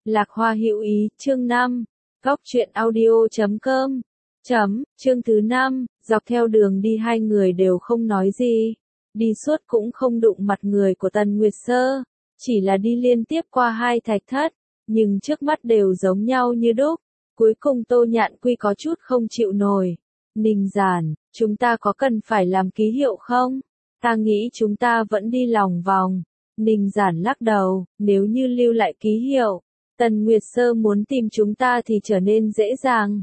Lạc Hoa hữu ý, chương 5. Góc truyện audio.com. Chương thứ 5, dọc theo đường đi hai người đều không nói gì. Đi suốt cũng không đụng mặt người của Tần Nguyệt Sơ. Chỉ là đi liên tiếp qua hai thạch thất, nhưng trước mắt đều giống nhau như đúc. Cuối cùng Tô Nhạn Quy có chút không chịu nổi. Ninh Giản, chúng ta có cần phải làm ký hiệu không? Ta nghĩ chúng ta vẫn đi lòng vòng. Ninh Giản lắc đầu, nếu như lưu lại ký hiệu, Tần Nguyệt Sơ muốn tìm chúng ta thì trở nên dễ dàng.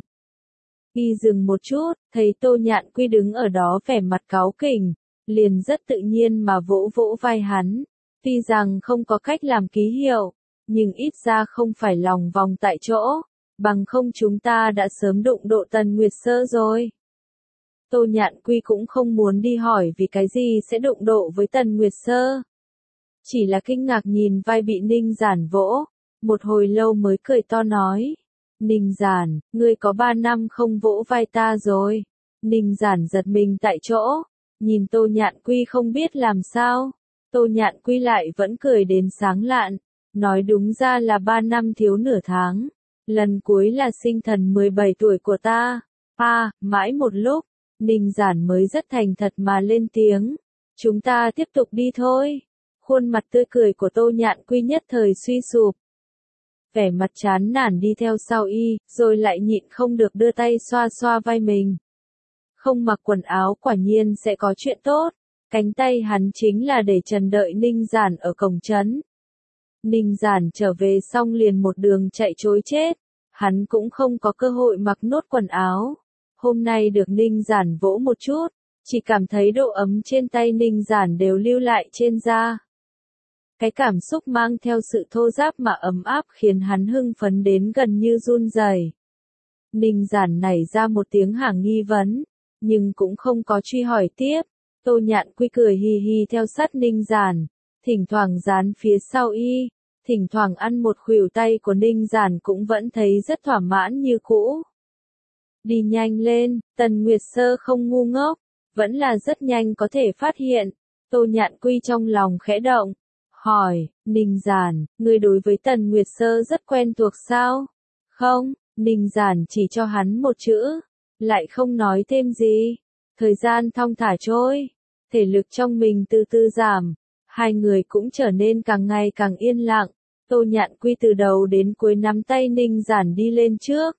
Y dừng một chút, thấy Tô Nhạn Quy đứng ở đó vẻ mặt cáu kỉnh, liền rất tự nhiên mà vỗ vỗ vai hắn. Tuy rằng không có cách làm ký hiệu, nhưng ít ra không phải lòng vòng tại chỗ, bằng không chúng ta đã sớm đụng độ Tần Nguyệt Sơ rồi. Tô Nhạn Quy cũng không muốn đi hỏi vì cái gì sẽ đụng độ với Tần Nguyệt Sơ. Chỉ là kinh ngạc nhìn vai bị Ninh Giản vỗ, một hồi lâu mới cười to nói. Ninh Giản, ngươi có 3 năm không vỗ vai ta rồi. Ninh Giản giật mình tại chỗ, nhìn Tô Nhạn Quy không biết làm sao. Tô Nhạn Quy lại vẫn cười đến sáng lạn, nói đúng ra là 3 năm thiếu nửa tháng. Lần cuối là sinh thần 17 tuổi của ta. Mãi một lúc, Ninh Giản mới rất thành thật mà lên tiếng. Chúng ta tiếp tục đi thôi. Khuôn mặt tươi cười của Tô Nhạn Quy nhất thời suy sụp. Vẻ mặt chán nản đi theo sau y, rồi lại nhịn không được đưa tay xoa xoa vai mình. Không mặc quần áo quả nhiên sẽ có chuyện tốt. Cánh tay hắn chính là để trần đợi Ninh Giản ở cổng trấn. Ninh Giản trở về xong liền một đường chạy trối chết. Hắn cũng không có cơ hội mặc nốt quần áo. Hôm nay được Ninh Giản vỗ một chút, chỉ cảm thấy độ ấm trên tay Ninh Giản đều lưu lại trên da. Cái cảm xúc mang theo sự thô ráp mà ấm áp khiến hắn hưng phấn đến gần như run rẩy. Ninh Giản nảy ra một tiếng hàng nghi vấn, nhưng cũng không có truy hỏi tiếp. Tô Nhạn Quy cười hì hì theo sát Ninh Giản, thỉnh thoảng dán phía sau y, thỉnh thoảng ăn một khuỷu tay của Ninh Giản cũng vẫn thấy rất thỏa mãn như cũ. Đi nhanh lên, Tần Nguyệt Sơ không ngu ngốc, vẫn là rất nhanh có thể phát hiện. Tô Nhạn Quy trong lòng khẽ động, hỏi, Ninh Giản, ngươi đối với Tần Nguyệt Sơ rất quen thuộc sao? Không, Ninh Giản chỉ cho hắn một chữ, lại không nói thêm gì. Thời gian thong thả trôi, thể lực trong mình từ từ giảm, hai người cũng trở nên càng ngày càng yên lặng. Tô Nhạn Quy từ đầu đến cuối nắm tay Ninh Giản đi lên trước.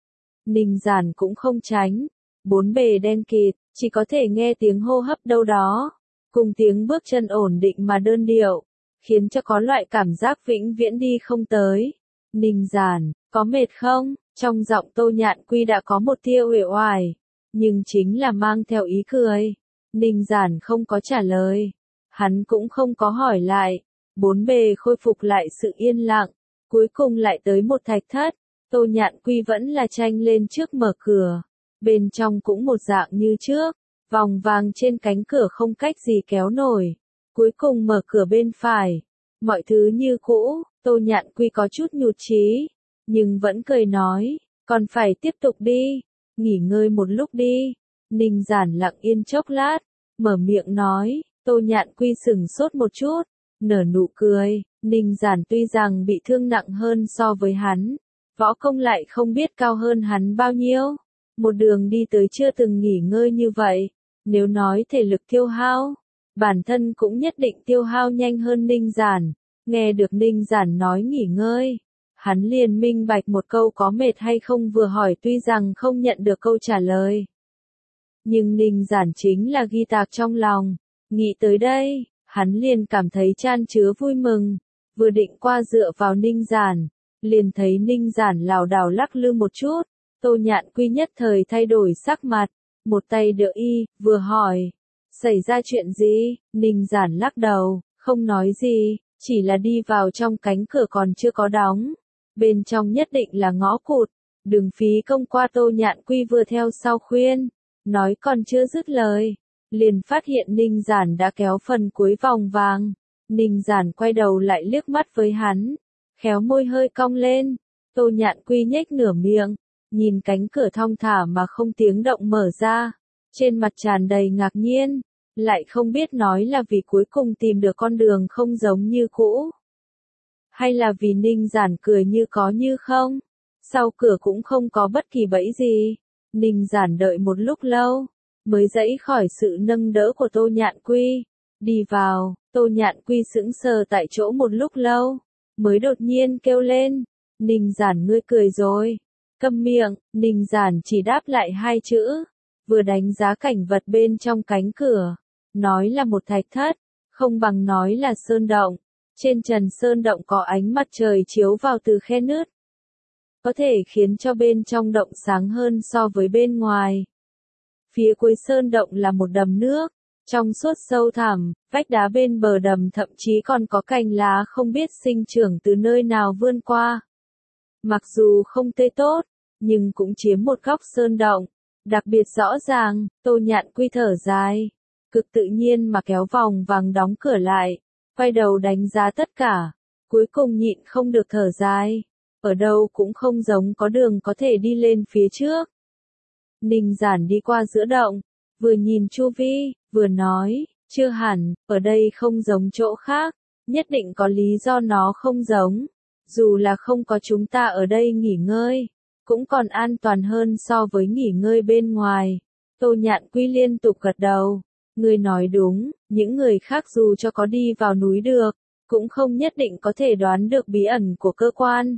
Ninh Giản cũng không tránh, bốn bề đen kịt, chỉ có thể nghe tiếng hô hấp đâu đó, cùng tiếng bước chân ổn định mà đơn điệu, khiến cho có loại cảm giác vĩnh viễn đi không tới. Ninh Giản, có mệt không? Trong giọng Tô Nhạn Quy đã có một tia uể oải, nhưng chính là mang theo ý cười. Ninh Giản không có trả lời, hắn cũng không có hỏi lại. Bốn bề khôi phục lại sự yên lặng, cuối cùng lại tới một thạch thất. Tô Nhạn Quy vẫn là tranh lên trước mở cửa, bên trong cũng một dạng như trước, vòng vàng trên cánh cửa không cách gì kéo nổi. Cuối cùng mở cửa bên phải, mọi thứ như cũ. Tô Nhạn Quy có chút nhụt chí, nhưng vẫn cười nói, còn phải tiếp tục đi, nghỉ ngơi một lúc đi. Ninh Giản lặng yên chốc lát, mở miệng nói. Tô Nhạn Quy sững sốt một chút, nở nụ cười. Ninh Giản tuy rằng bị thương nặng hơn so với hắn, võ công lại không biết cao hơn hắn bao nhiêu. Một đường đi tới chưa từng nghỉ ngơi như vậy, nếu nói thể lực tiêu hao, bản thân cũng nhất định tiêu hao nhanh hơn Ninh Giản. Nghe được Ninh Giản nói nghỉ ngơi, hắn liền minh bạch một câu có mệt hay không vừa hỏi tuy rằng không nhận được câu trả lời. Nhưng Ninh Giản chính là ghi tạc trong lòng, nghĩ tới đây, hắn liền cảm thấy chan chứa vui mừng, vừa định qua dựa vào Ninh Giản, liền thấy Ninh Giản lảo đảo lắc lư một chút. Tô Nhạn Quy nhất thời thay đổi sắc mặt, một tay đỡ y, vừa hỏi, xảy ra chuyện gì? Ninh Giản lắc đầu, không nói gì, chỉ là đi vào trong cánh cửa còn chưa có đóng. Bên trong nhất định là ngõ cụt, đừng phí công qua. Tô Nhạn Quy vừa theo sau khuyên, nói còn chưa dứt lời, liền phát hiện Ninh Giản đã kéo phần cuối vòng vàng. Ninh Giản quay đầu lại liếc mắt với hắn, khéo môi hơi cong lên. Tô Nhạn Quy nhếch nửa miệng, nhìn cánh cửa thong thả mà không tiếng động mở ra, trên mặt tràn đầy ngạc nhiên, lại không biết nói là vì cuối cùng tìm được con đường không giống như cũ. Hay là vì Ninh Giản cười như có như không? Sau cửa cũng không có bất kỳ bẫy gì. Ninh Giản đợi một lúc lâu, mới dãy khỏi sự nâng đỡ của Tô Nhạn Quy. Đi vào, Tô Nhạn Quy sững sờ tại chỗ một lúc lâu, mới đột nhiên kêu lên. Ninh Giản ngươi cười rồi. Câm miệng, Ninh Giản chỉ đáp lại hai chữ. Vừa đánh giá cảnh vật bên trong cánh cửa. Nói là một thạch thất, không bằng nói là sơn động. Trên trần sơn động có ánh mặt trời chiếu vào từ khe nứt, có thể khiến cho bên trong động sáng hơn so với bên ngoài. Phía cuối sơn động là một đầm nước, trong suốt sâu thẳm, vách đá bên bờ đầm thậm chí còn có cành lá không biết sinh trưởng từ nơi nào vươn qua. Mặc dù không tươi tốt, nhưng cũng chiếm một góc sơn động, đặc biệt rõ ràng. Tô Nhạn Quy thở dài, cực tự nhiên mà kéo vòng vàng đóng cửa lại, quay đầu đánh giá tất cả, cuối cùng nhịn không được thở dài. Ở đâu cũng không giống có đường có thể đi lên phía trước. Ninh Giản đi qua giữa động, vừa nhìn chu vi, vừa nói, chưa hẳn, ở đây không giống chỗ khác, nhất định có lý do nó không giống. Dù là không có chúng ta ở đây nghỉ ngơi, cũng còn an toàn hơn so với nghỉ ngơi bên ngoài. Tô Nhạn Quy liên tục gật đầu. Ngươi nói đúng, những người khác dù cho có đi vào núi được, cũng không nhất định có thể đoán được bí ẩn của cơ quan.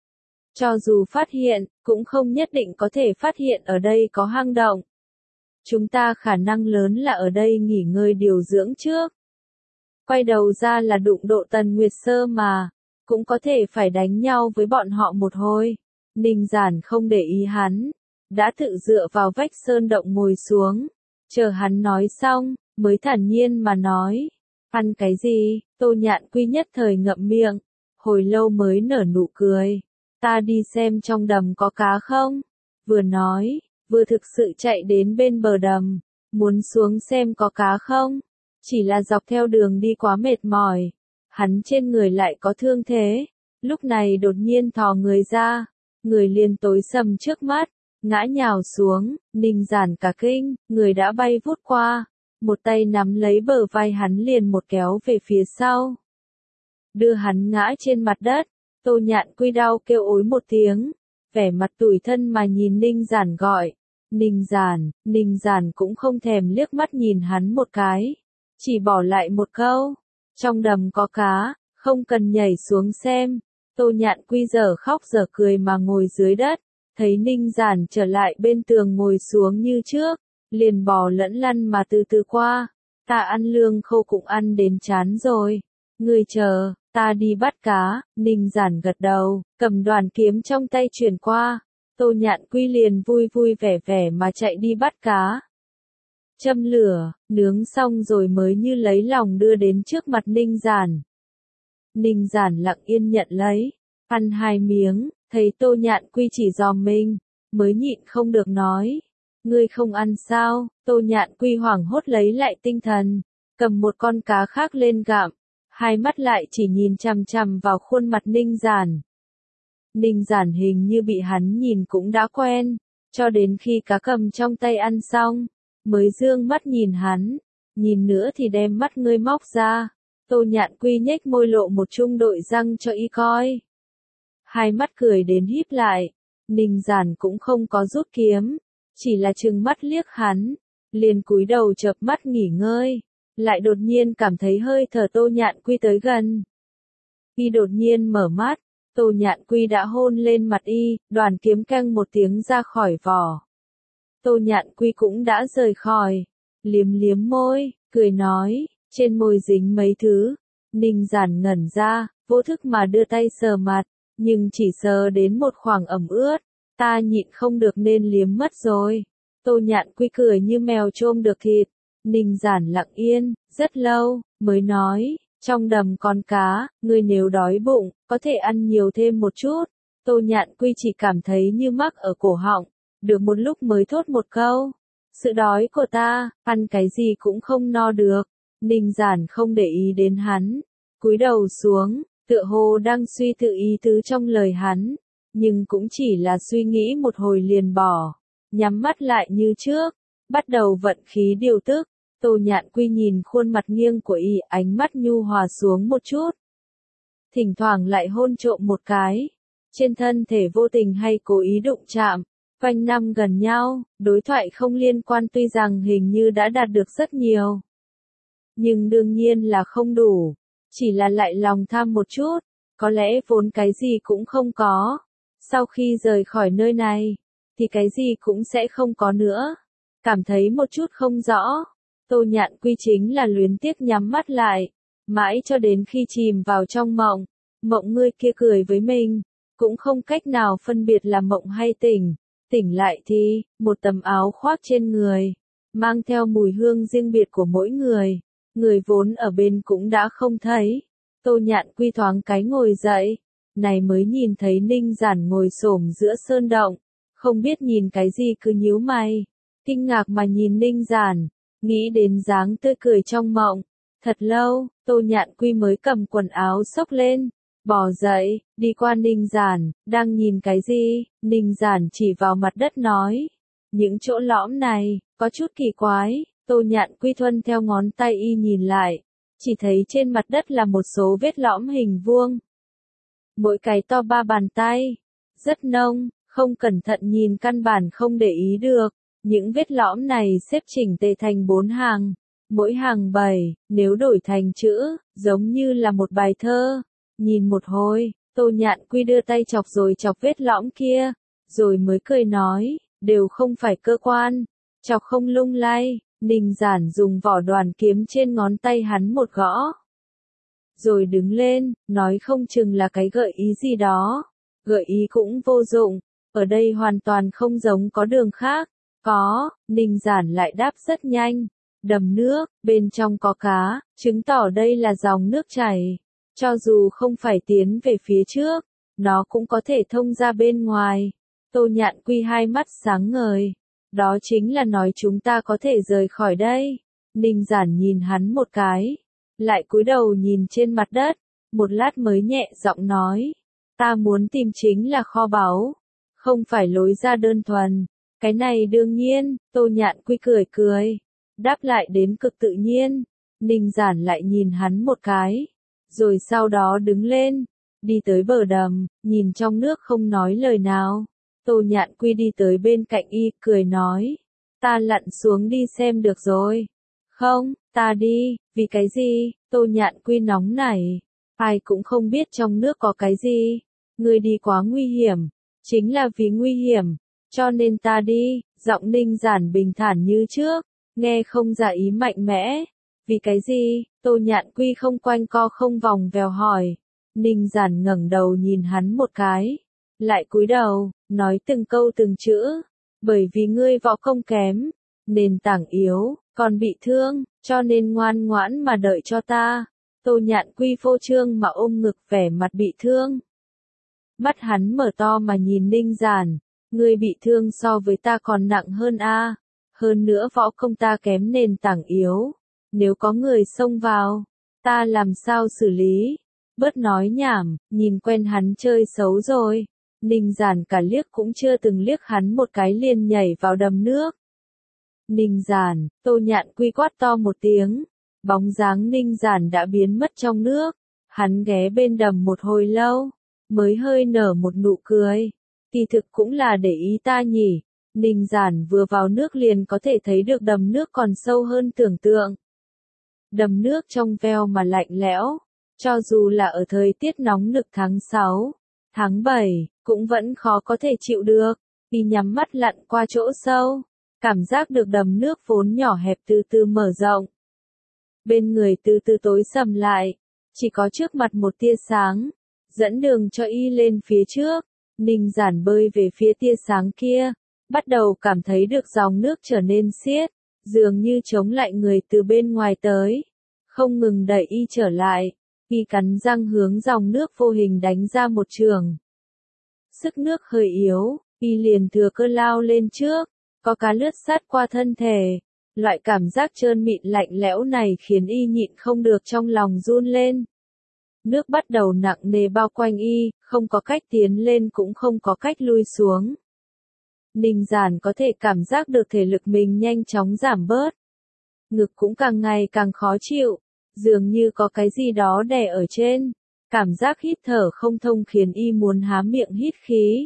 Cho dù phát hiện, cũng không nhất định có thể phát hiện ở đây có hang động. Chúng ta khả năng lớn là ở đây nghỉ ngơi điều dưỡng trước. Quay đầu ra là đụng độ Tần Nguyệt Sơ mà, cũng có thể phải đánh nhau với bọn họ một hồi. Ninh Giản không để ý hắn, đã tự dựa vào vách sơn động ngồi xuống, chờ hắn nói xong, mới thản nhiên mà nói. Ăn cái gì? Tô Nhạn Quy nhất thời ngậm miệng, hồi lâu mới nở nụ cười. Ta đi xem trong đầm có cá không? Vừa nói, vừa thực sự chạy đến bên bờ đầm, muốn xuống xem có cá không? Chỉ là dọc theo đường đi quá mệt mỏi, hắn trên người lại có thương thế, lúc này đột nhiên thò người ra, người liền tối sầm trước mắt, ngã nhào xuống. Ninh Giản cả kinh, người đã bay vút qua, một tay nắm lấy bờ vai hắn liền một kéo về phía sau, đưa hắn ngã trên mặt đất. Tô Nhạn Quy đau kêu ối một tiếng, vẻ mặt tủi thân mà nhìn Ninh Giản gọi. Ninh Giản cũng không thèm liếc mắt nhìn hắn một cái, chỉ bỏ lại một câu, trong đầm có cá, không cần nhảy xuống xem. Tô Nhạn Quy giờ khóc giờ cười mà ngồi dưới đất, thấy Ninh Giản trở lại bên tường ngồi xuống như trước, liền bò lẫn lăn mà từ từ qua. Ta ăn lương khô cũng ăn đến chán rồi, ngươi chờ, ta đi bắt cá. Ninh Giản gật đầu, cầm đoàn kiếm trong tay chuyển qua. Tô Nhạn Quy liền vui vui vẻ vẻ mà chạy đi bắt cá. Châm lửa, nướng xong rồi mới như lấy lòng đưa đến trước mặt Ninh Giản. Ninh Giản lặng yên nhận lấy, ăn hai miếng, thấy Tô Nhạn Quy chỉ dòm mình, mới nhịn không được nói. Ngươi không ăn sao? Tô Nhạn Quy hoảng hốt lấy lại tinh thần, cầm một con cá khác lên gặm, hai mắt lại chỉ nhìn chằm chằm vào khuôn mặt Ninh Giản. Ninh Giản hình như bị hắn nhìn cũng đã quen, cho đến khi cá cầm trong tay ăn xong, mới dương mắt nhìn hắn, nhìn nữa thì đem mắt ngươi móc ra. Tô Nhạn Quy nhếch môi lộ một chung đội răng cho y coi. Hai mắt cười đến híp lại, Ninh Giản cũng không có rút kiếm, chỉ là trừng mắt liếc hắn, liền cúi đầu chợp mắt nghỉ ngơi, lại đột nhiên cảm thấy hơi thở Tô Nhạn Quy tới gần. Y đột nhiên mở mắt, Tô Nhạn Quy đã hôn lên mặt y, đoàn kiếm keng một tiếng ra khỏi vỏ. Tô Nhạn Quy cũng đã rời khỏi, liếm liếm môi, cười nói, trên môi dính mấy thứ. Ninh Giản ngẩn ra, vô thức mà đưa tay sờ mặt, nhưng chỉ sờ đến một khoảng ẩm ướt, ta nhịn không được nên liếm mất rồi. Tô Nhạn Quy cười như mèo chôm được thịt. Ninh Giản lặng yên, rất lâu, mới nói, trong đầm con cá, ngươi nếu đói bụng, có thể ăn nhiều thêm một chút. Tô Nhạn Quy chỉ cảm thấy như mắc ở cổ họng, được một lúc mới thốt một câu. Sự đói của ta, ăn cái gì cũng không no được. Ninh Giản không để ý đến hắn, cúi đầu xuống, tựa hồ đang suy tư ý tứ trong lời hắn, nhưng cũng chỉ là suy nghĩ một hồi liền bỏ, nhắm mắt lại như trước, bắt đầu vận khí điều tức. Tô Nhạn Quy nhìn khuôn mặt nghiêng của y, ánh mắt nhu hòa xuống một chút. thỉnh thoảng lại hôn trộm một cái. Trên thân thể vô tình hay cố ý đụng chạm, quanh năm gần nhau, đối thoại không liên quan tuy rằng hình như đã đạt được rất nhiều. Nhưng đương nhiên là không đủ, chỉ là lại lòng tham một chút, có lẽ vốn cái gì cũng không có. Sau khi rời khỏi nơi này, thì cái gì cũng sẽ không có nữa. Cảm thấy một chút không rõ, Tô Nhạn Quy chính là luyến tiếc nhắm mắt lại, mãi cho đến khi chìm vào trong mộng, mộng người kia cười với mình, cũng không cách nào phân biệt là mộng hay tỉnh. Tỉnh lại thì, một tấm áo khoác trên người, mang theo mùi hương riêng biệt của mỗi người. Người vốn ở bên cũng đã không thấy. Tô Nhạn Quy thoáng cái ngồi dậy, này mới nhìn thấy Ninh Giản ngồi xổm giữa sơn động, không biết nhìn cái gì cứ nhíu mày, kinh ngạc mà nhìn Ninh Giản, nghĩ đến dáng tươi cười trong mộng. Thật lâu, Tô Nhạn Quy mới cầm quần áo xốc lên, bò dậy, đi qua Ninh Giản, đang nhìn cái gì? Ninh Giản chỉ vào mặt đất nói, những chỗ lõm này, có chút kỳ quái. Tô Nhạn Quy thuân theo ngón tay y nhìn lại, chỉ thấy trên mặt đất là một số vết lõm hình vuông. Mỗi cái to 3 bàn tay, rất nông, không cẩn thận nhìn căn bản không để ý được. Những vết lõm này xếp chỉnh tề thành 4 hàng, mỗi hàng 7, nếu đổi thành chữ, giống như là một bài thơ. Nhìn một hồi, Tô Nhạn Quy đưa tay chọc rồi chọc vết lõm kia, rồi mới cười nói, đều không phải cơ quan, chọc không lung lay. Ninh Giản dùng vỏ đoàn kiếm trên ngón tay hắn một gõ. Rồi đứng lên, nói không chừng là cái gợi ý gì đó. Gợi ý cũng vô dụng, ở đây hoàn toàn không giống có đường khác. Có, Ninh Giản lại đáp rất nhanh. Đầm nước, bên trong có cá, chứng tỏ đây là dòng nước chảy. Cho dù không phải tiến về phía trước, nó cũng có thể thông ra bên ngoài. Tô Nhạn Quy hai mắt sáng ngời. Đó chính là nói chúng ta có thể rời khỏi đây. Ninh Giản nhìn hắn một cái, lại cúi đầu nhìn trên mặt đất, một lát mới nhẹ giọng nói, ta muốn tìm chính là kho báu, không phải lối ra đơn thuần. Cái này đương nhiên, Tô Nhạn Quy cười cười, đáp lại đến cực tự nhiên. Ninh Giản lại nhìn hắn một cái, rồi sau đó đứng lên, đi tới bờ đầm, nhìn trong nước không nói lời nào. Tô Nhạn Quy đi tới bên cạnh y, cười nói, ta lặn xuống đi xem được rồi. Không, ta đi, vì cái gì? Tô Nhạn Quy nóng nảy, ai cũng không biết trong nước có cái gì. Người đi quá nguy hiểm, chính là vì nguy hiểm, cho nên ta đi. Giọng Ninh Giản bình thản như trước, nghe không ra ý mạnh mẽ. Vì cái gì? Tô Nhạn Quy không quanh co không vòng vèo hỏi. Ninh Giản ngẩng đầu nhìn hắn một cái, lại cúi đầu, nói từng câu từng chữ, bởi vì ngươi võ công kém, nền tảng yếu, còn bị thương, cho nên ngoan ngoãn mà đợi cho ta. Tô Nhạn Quy phô trương mà ôm ngực vẻ mặt bị thương. Mắt hắn mở to mà nhìn Ninh Giản, ngươi bị thương so với ta còn nặng hơn a, hơn nữa võ công ta kém nền tảng yếu, nếu có người xông vào, ta làm sao xử lý? Bớt nói nhảm, nhìn quen hắn chơi xấu rồi. Ninh Giản cả liếc cũng chưa từng liếc hắn một cái liền nhảy vào đầm nước. Ninh Giản, Tô Nhạn Quy quát to một tiếng, bóng dáng Ninh Giản đã biến mất trong nước. Hắn ghé bên đầm một hồi lâu, mới hơi nở một nụ cười. Kỳ thực cũng là để ý ta nhỉ. Ninh Giản vừa vào nước liền có thể thấy được đầm nước còn sâu hơn tưởng tượng. Đầm nước trong veo mà lạnh lẽo, cho dù là ở thời tiết nóng nực tháng 6, tháng 7, cũng vẫn khó có thể chịu được. Y nhắm mắt lặn qua chỗ sâu, cảm giác được đầm nước vốn nhỏ hẹp từ từ mở rộng. Bên người từ từ tối sầm lại, chỉ có trước mặt một tia sáng, dẫn đường cho y lên phía trước. Ninh Giản bơi về phía tia sáng kia, bắt đầu cảm thấy được dòng nước trở nên xiết, dường như chống lại người từ bên ngoài tới, không ngừng đẩy y trở lại. Y cắn răng hướng dòng nước vô hình đánh ra một chưởng. Sức nước hơi yếu, y liền thừa cơ lao lên trước, có cá lướt sát qua thân thể. Loại cảm giác trơn mịn lạnh lẽo này khiến y nhịn không được trong lòng run lên. Nước bắt đầu nặng nề bao quanh y, không có cách tiến lên cũng không có cách lui xuống. Ninh Giản có thể cảm giác được thể lực mình nhanh chóng giảm bớt. Ngực cũng càng ngày càng khó chịu, dường như có cái gì đó đè ở trên. Cảm giác hít thở không thông khiến y muốn há miệng hít khí.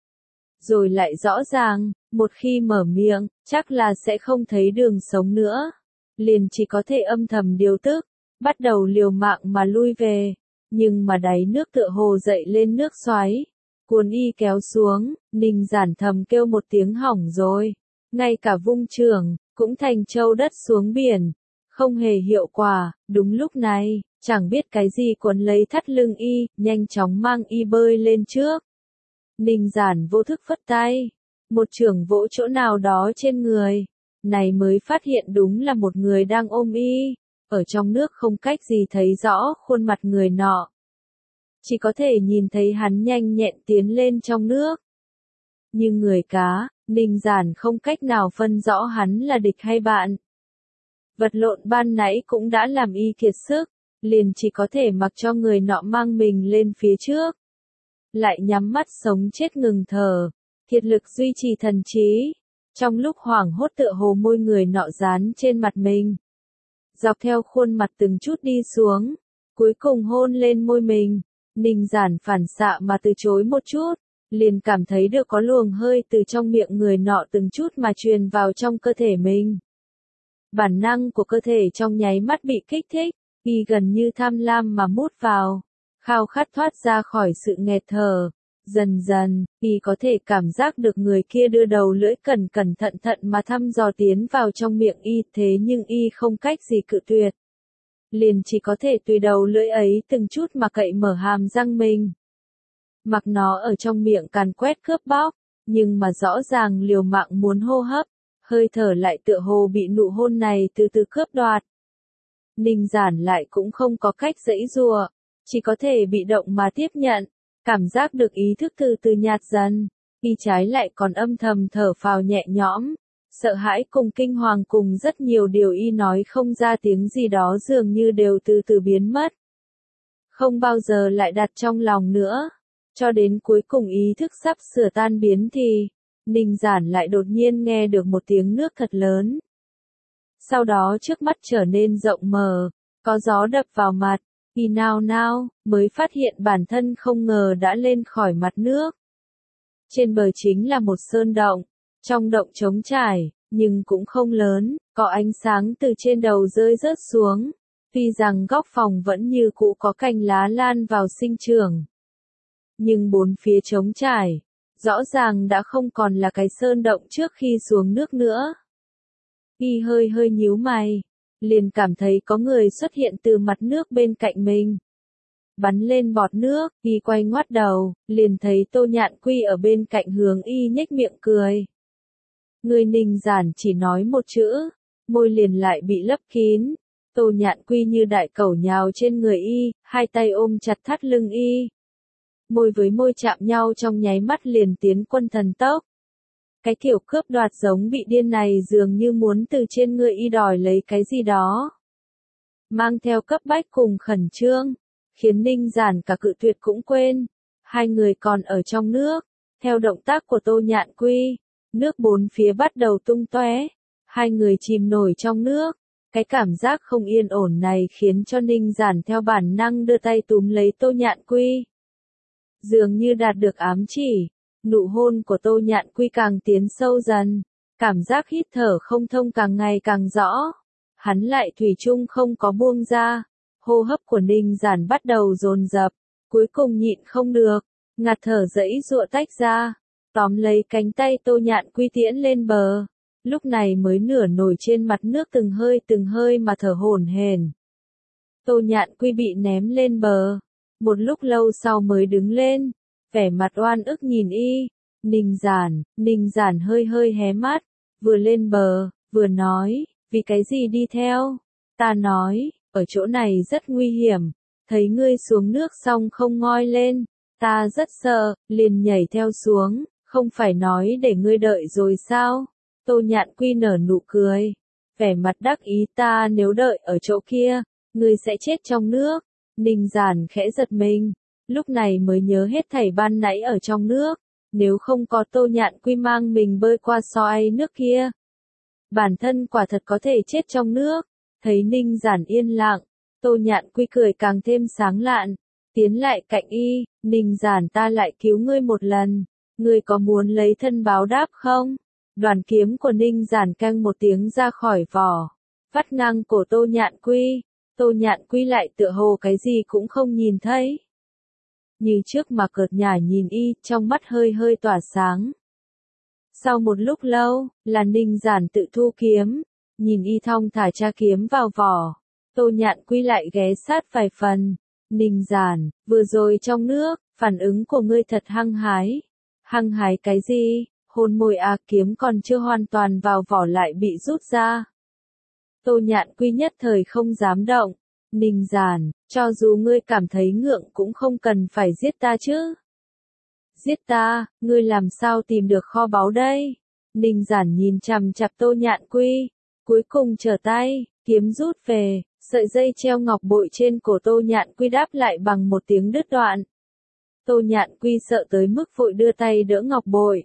Rồi lại rõ ràng, một khi mở miệng, chắc là sẽ không thấy đường sống nữa. Liền chỉ có thể âm thầm điều tức, bắt đầu liều mạng mà lui về. Nhưng mà đáy nước tựa hồ dậy lên nước xoáy, cuốn y kéo xuống, Ninh Giản thầm kêu một tiếng hỏng rồi. Ngay cả vung chưởng, cũng thành châu đất xuống biển. Không hề hiệu quả, đúng lúc này, chẳng biết cái gì cuốn lấy thắt lưng y, nhanh chóng mang y bơi lên trước. Ninh Giản vô thức phất tay, một chưởng vỗ chỗ nào đó trên người, này mới phát hiện đúng là một người đang ôm y, ở trong nước không cách gì thấy rõ khuôn mặt người nọ. Chỉ có thể nhìn thấy hắn nhanh nhẹn tiến lên trong nước. Như người cá, Ninh Giản không cách nào phân rõ hắn là địch hay bạn. Vật lộn ban nãy cũng đã làm y kiệt sức, liền chỉ có thể mặc cho người nọ mang mình lên phía trước. Lại nhắm mắt sống chết ngừng thở, kiệt lực duy trì thần trí. Trong lúc hoảng hốt tựa hồ môi người nọ dán trên mặt mình. Dọc theo khuôn mặt từng chút đi xuống, cuối cùng hôn lên môi mình. Ninh Giản phản xạ mà từ chối một chút, liền cảm thấy được có luồng hơi từ trong miệng người nọ từng chút mà truyền vào trong cơ thể mình. Bản năng của cơ thể trong nháy mắt bị kích thích, y gần như tham lam mà mút vào, khao khát thoát ra khỏi sự nghẹt thở. Dần dần, y có thể cảm giác được người kia đưa đầu lưỡi cẩn cẩn thận thận mà thăm dò tiến vào trong miệng y, thế nhưng y không cách gì cự tuyệt. Liền chỉ có thể tùy đầu lưỡi ấy từng chút mà cậy mở hàm răng mình. Mặc nó ở trong miệng càn quét cướp bóc, nhưng mà rõ ràng liều mạng muốn hô hấp, hơi thở lại tựa hồ bị nụ hôn này từ từ cướp đoạt. Ninh Giản lại cũng không có cách giãy giụa, chỉ có thể bị động mà tiếp nhận, cảm giác được ý thức từ từ nhạt dần, y trái lại còn âm thầm thở phào nhẹ nhõm, sợ hãi cùng kinh hoàng cùng rất nhiều điều y nói không ra tiếng gì đó dường như đều từ từ biến mất. Không bao giờ lại đặt trong lòng nữa, cho đến cuối cùng ý thức sắp sửa tan biến thì, Ninh Giản lại đột nhiên nghe được một tiếng nước thật lớn. Sau đó trước mắt trở nên rộng mở, có gió đập vào mặt, y nao nao, mới phát hiện bản thân không ngờ đã lên khỏi mặt nước. Trên bờ chính là một sơn động, trong động trống trải, nhưng cũng không lớn, có ánh sáng từ trên đầu rơi rớt xuống. Tuy rằng góc phòng vẫn như cũ có cành lá lan vào sinh trưởng, nhưng bốn phía trống trải, rõ ràng đã không còn là cái sơn động trước khi xuống nước nữa. Y hơi hơi nhíu mày, liền cảm thấy có người xuất hiện từ mặt nước bên cạnh mình. Bắn lên bọt nước, y quay ngoắt đầu, liền thấy Tô Nhạn Quy ở bên cạnh hướng y nhếch miệng cười. Người Ninh Giản chỉ nói một chữ, môi liền lại bị lấp kín. Tô Nhạn Quy như đại cẩu nhào trên người y, hai tay ôm chặt thắt lưng y. Môi với môi chạm nhau trong nháy mắt liền tiến quân thần tốc. Cái kiểu cướp đoạt giống bị điên này dường như muốn từ trên người y đòi lấy cái gì đó. Mang theo cấp bách cùng khẩn trương, khiến Ninh Giản cả cự tuyệt cũng quên. Hai người còn ở trong nước, theo động tác của Tô Nhạn Quy, nước bốn phía bắt đầu tung tóe. Hai người chìm nổi trong nước. Cái cảm giác không yên ổn này khiến cho Ninh Giản theo bản năng đưa tay túm lấy Tô Nhạn Quy. Dường như đạt được ám chỉ, nụ hôn của Tô Nhạn Quy càng tiến sâu dần, cảm giác hít thở không thông càng ngày càng rõ. Hắn lại thủy chung không có buông ra, hô hấp của Ninh Giản bắt đầu dồn dập, cuối cùng nhịn không được, ngạt thở giãy giụa tách ra, tóm lấy cánh tay Tô Nhạn Quy tiễn lên bờ. Lúc này mới nửa nổi trên mặt nước từng hơi mà thở hổn hển. Tô Nhạn Quy bị ném lên bờ, một lúc lâu sau mới đứng lên, vẻ mặt oan ức nhìn y. Ninh Giản hơi hơi hé mắt, vừa lên bờ, vừa nói, vì cái gì đi theo? Ta nói, ở chỗ này rất nguy hiểm, thấy ngươi xuống nước xong không ngoi lên, ta rất sợ, liền nhảy theo xuống, không phải nói để ngươi đợi rồi sao? Tô Nhạn Quy nở nụ cười, vẻ mặt đắc ý, ta nếu đợi ở chỗ kia, ngươi sẽ chết trong nước. Ninh Giản khẽ giật mình, lúc này mới nhớ hết thảy ban nãy ở trong nước, nếu không có Tô Nhạn Quy mang mình bơi qua xoáy nước kia, bản thân quả thật có thể chết trong nước. Thấy Ninh Giản yên lặng, Tô Nhạn Quy cười càng thêm sáng lạn, tiến lại cạnh y, Ninh Giản ta lại cứu ngươi một lần, ngươi có muốn lấy thân báo đáp không? Đoàn kiếm của Ninh Giản căng một tiếng ra khỏi vỏ, vắt ngang cổ Tô Nhạn Quy. Tô Nhạn Quy lại tựa hồ cái gì cũng không nhìn thấy. Như trước mà cợt nhả nhìn y, trong mắt hơi hơi tỏa sáng. Sau một lúc lâu, là Ninh Giản tự thu kiếm, nhìn y thong thả tra kiếm vào vỏ. Tô Nhạn Quy lại ghé sát vài phần. Ninh Giản, vừa rồi trong nước, phản ứng của ngươi thật hăng hái. Hăng hái cái gì? Hôn môi à, kiếm còn chưa hoàn toàn vào vỏ lại bị rút ra. Tô Nhạn Quy nhất thời không dám động. Ninh Giản, cho dù ngươi cảm thấy ngượng cũng không cần phải giết ta chứ. Giết ta, ngươi làm sao tìm được kho báu đây? Ninh Giản nhìn chằm chằm Tô Nhạn Quy, cuối cùng trở tay, kiếm rút về, sợi dây treo ngọc bội trên cổ Tô Nhạn Quy đáp lại bằng một tiếng đứt đoạn. Tô Nhạn Quy sợ tới mức vội đưa tay đỡ ngọc bội.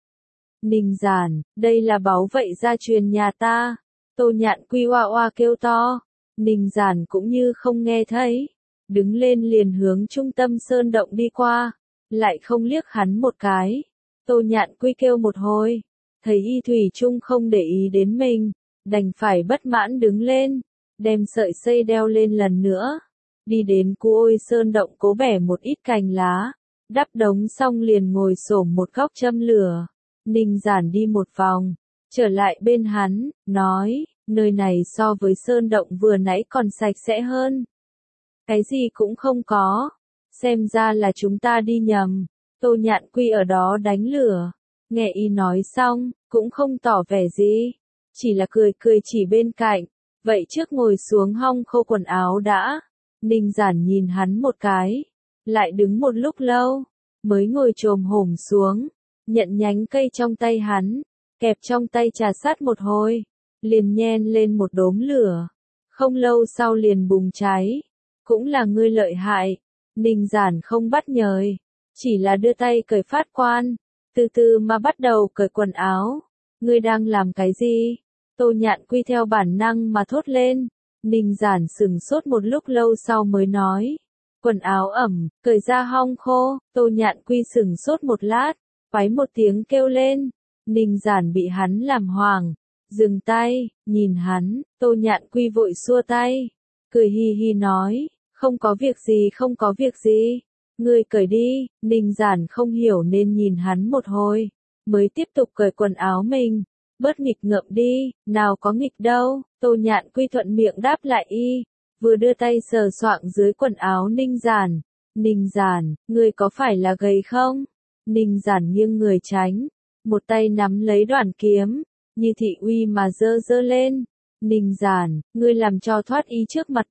Ninh Giản, đây là báu vậy gia truyền nhà ta. Tô Nhạn Quy oa oa kêu to. Ninh Giản cũng như không nghe thấy, đứng lên liền hướng trung tâm sơn động đi qua, lại không liếc hắn một cái. Tô Nhạn Quy kêu một hồi, thấy y thủy chung không để ý đến mình, đành phải bất mãn đứng lên, đem sợi dây đeo lên lần nữa, đi đến Cu Ôi sơn động cố bẻ một ít cành lá, đắp đống xong liền ngồi xổm một góc châm lửa. Ninh Giản đi một vòng, trở lại bên hắn, nói, nơi này so với sơn động vừa nãy còn sạch sẽ hơn. Cái gì cũng không có, xem ra là chúng ta đi nhầm. Tô Nhạn Quy ở đó đánh lửa, nghe y nói xong, cũng không tỏ vẻ gì, chỉ là cười cười chỉ bên cạnh, vậy trước ngồi xuống hong khô quần áo đã. Ninh Giản nhìn hắn một cái, lại đứng một lúc lâu, mới ngồi chồm hổm xuống, nhận nhánh cây trong tay hắn, kẹp trong tay trà sát một hồi, liền nhen lên một đốm lửa, không lâu sau liền bùng cháy. Cũng là ngươi lợi hại. Ninh Giản không bắt nhời, chỉ là đưa tay cởi phát quan, từ từ mà bắt đầu cởi quần áo. Ngươi đang làm cái gì? Tô Nhạn Quy theo bản năng mà thốt lên. Ninh Giản sững sốt một lúc lâu sau mới nói, quần áo ẩm, cởi ra hong khô. Tô Nhạn Quy sững sốt một lát, váy một tiếng kêu lên. Ninh Giản bị hắn làm hoảng, dừng tay, nhìn hắn. Tô Nhạn Quy vội xua tay, cười hi hi nói, không có việc gì, không có việc gì, ngươi cởi đi. Ninh Giản không hiểu nên nhìn hắn một hồi, mới tiếp tục cởi quần áo mình. Bớt nghịch ngợm đi, nào có nghịch đâu. Tô Nhạn Quy thuận miệng đáp lại y, vừa đưa tay sờ soạng dưới quần áo Ninh Giản. Ninh Giản, ngươi có phải là gầy không? Ninh Giản nghiêng người tránh, một tay nắm lấy đoạn kiếm, như thị uy mà giơ giơ lên. Ninh Giản, ngươi làm cho thoát y trước mặt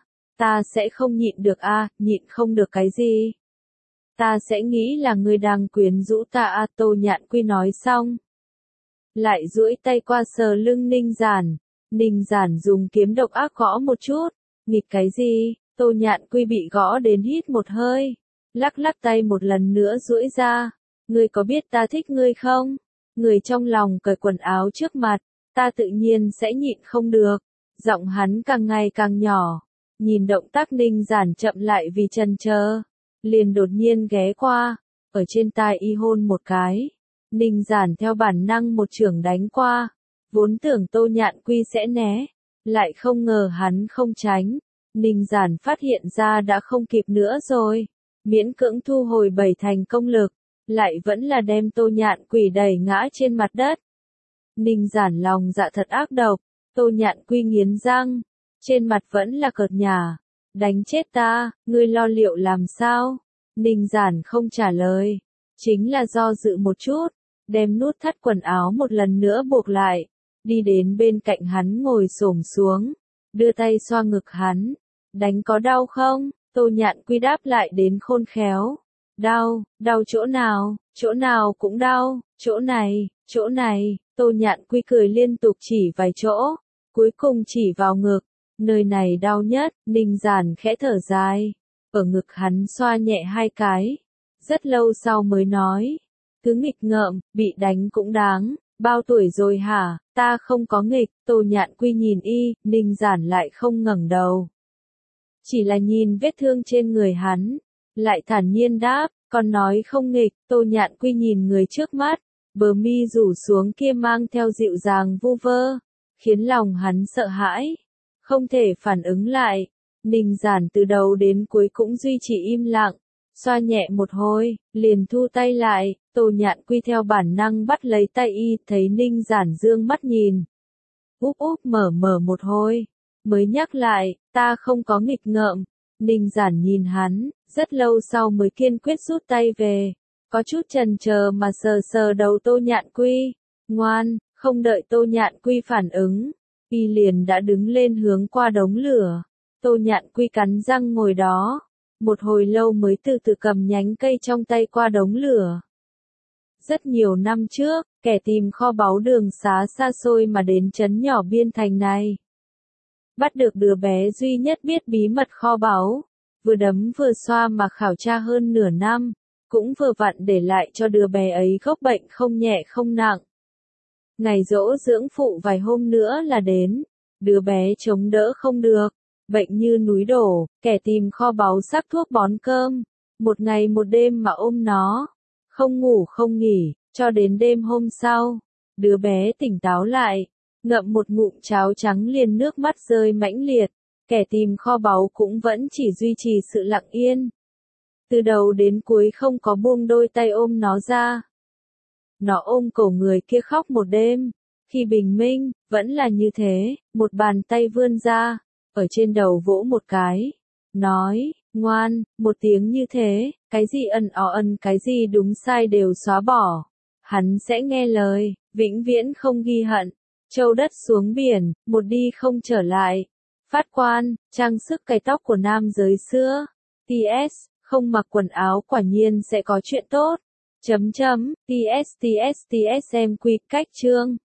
ta sẽ không nhịn được a, nhịn không được cái gì? Ta sẽ nghĩ là ngươi đang quyến rũ ta a. Tô Nhạn Quy nói xong, lại duỗi tay qua sờ lưng Ninh Giản. Ninh Giản dùng kiếm độc ác gõ một chút, nghịch cái gì? Tô Nhạn Quy bị gõ đến hít một hơi, lắc lắc tay một lần nữa duỗi ra. Ngươi có biết ta thích ngươi không? Người trong lòng cởi quần áo trước mặt, ta tự nhiên sẽ nhịn không được. Giọng hắn càng ngày càng nhỏ, nhìn động tác Ninh Giản chậm lại vì chần chờ, liền đột nhiên ghé qua, ở trên tai y hôn một cái. Ninh Giản theo bản năng một chưởng đánh qua, vốn tưởng Tô Nhạn Quy sẽ né, lại không ngờ hắn không tránh. Ninh Giản phát hiện ra đã không kịp nữa rồi, miễn cưỡng thu hồi 7 thành công lực, lại vẫn là đem Tô Nhạn Quy đẩy ngã trên mặt đất. Ninh Giản lòng dạ thật ác độc. Tô Nhạn Quy nghiến răng, trên mặt vẫn là cợt nhả, đánh chết ta, ngươi lo liệu làm sao? Ninh Giản không trả lời, chính là do dự một chút, đem nút thắt quần áo một lần nữa buộc lại, đi đến bên cạnh hắn ngồi xổm xuống, đưa tay xoa ngực hắn. Đánh có đau không? Tô Nhạn Quy đáp lại đến khôn khéo. Đau, đau chỗ nào cũng đau, chỗ này. Tô Nhạn Quy cười liên tục chỉ vài chỗ, cuối cùng chỉ vào ngực, nơi này đau nhất. Ninh Giản khẽ thở dài, ở ngực hắn xoa nhẹ 2 cái, rất lâu sau mới nói, cứ nghịch ngợm, bị đánh cũng đáng. Bao tuổi rồi hả? Ta không có nghịch. Tô Nhạn Quy nhìn y, Ninh Giản lại không ngẩng đầu, chỉ là nhìn vết thương trên người hắn, lại thản nhiên đáp, còn nói không nghịch. Tô Nhạn Quy nhìn người trước mắt, bờ mi rủ xuống kia mang theo dịu dàng vu vơ, khiến lòng hắn sợ hãi, không thể phản ứng lại. Ninh Giản từ đầu đến cuối cũng duy trì im lặng, xoa nhẹ một hồi, liền thu tay lại. Tô Nhạn Quy theo bản năng bắt lấy tay y, thấy Ninh Giản dương mắt nhìn, úp úp mở một hồi, mới nhắc lại, ta không có nghịch ngợm. Ninh Giản nhìn hắn, rất lâu sau mới kiên quyết rút tay về, có chút chần chờ mà sờ sờ đầu Tô Nhạn Quy. Ngoan, không đợi Tô Nhạn Quy phản ứng, y liền đã đứng lên hướng qua đống lửa. Tô Nhạn Quy cắn răng ngồi đó, một hồi lâu mới từ từ cầm nhánh cây trong tay qua đống lửa. Rất nhiều năm trước, kẻ tìm kho báu đường xá xa xôi mà đến trấn nhỏ biên thành này. Bắt được đứa bé duy nhất biết bí mật kho báu, vừa đấm vừa xoa mà khảo tra hơn nửa năm, cũng vừa vặn để lại cho đứa bé ấy gốc bệnh không nhẹ không nặng. Ngày giỗ dưỡng phụ vài hôm nữa là đến, đứa bé chống đỡ không được, bệnh như núi đổ, kẻ tìm kho báu sắc thuốc bón cơm, một ngày một đêm mà ôm nó, không ngủ không nghỉ, cho đến đêm hôm sau, đứa bé tỉnh táo lại, ngậm một ngụm cháo trắng liền nước mắt rơi mãnh liệt, kẻ tìm kho báu cũng vẫn chỉ duy trì sự lặng yên. Từ đầu đến cuối không có buông đôi tay ôm nó ra. Nó ôm cổ người kia khóc một đêm, khi bình minh, vẫn là như thế, một bàn tay vươn ra, ở trên đầu vỗ một cái, nói, ngoan, một tiếng như thế, cái gì ân cái gì đúng sai đều xóa bỏ. Hắn sẽ nghe lời, vĩnh viễn không ghi hận. Châu đất xuống biển, một đi không trở lại. Phát quan, trang sức cài tóc của nam giới xưa. TS, không mặc quần áo quả nhiên sẽ có chuyện tốt. TS em quy cách chương.